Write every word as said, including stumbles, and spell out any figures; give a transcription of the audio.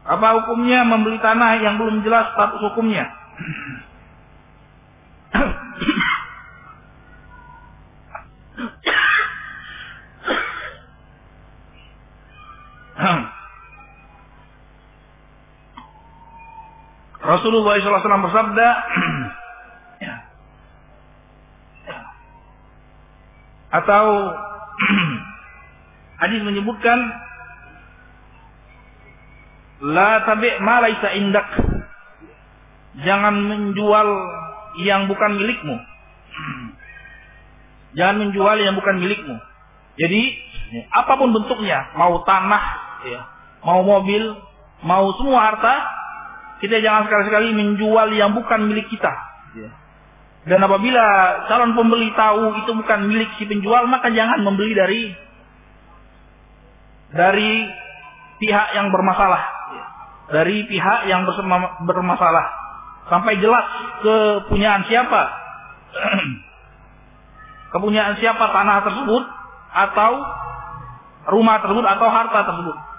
Apa hukumnya membeli tanah yang belum jelas status hukumnya? Rasulullah shallallahu alaihi wasallam bersabda, atau hadis menyebutkan, la tabi' ma laisa indak, jangan menjual yang bukan milikmu. Jangan menjual yang bukan milikmu. Jadi apapun bentuknya, mau tanah, ya, mau mobil, mau semua harta, kita jangan sekali-sekali menjual yang bukan milik kita. Dan apabila calon pembeli tahu itu bukan milik si penjual, maka jangan membeli dari dari pihak yang bermasalah, dari pihak yang bermasalah, sampai jelas kepunyaan siapa, kepunyaan siapa tanah tersebut, atau rumah tersebut, atau harta tersebut.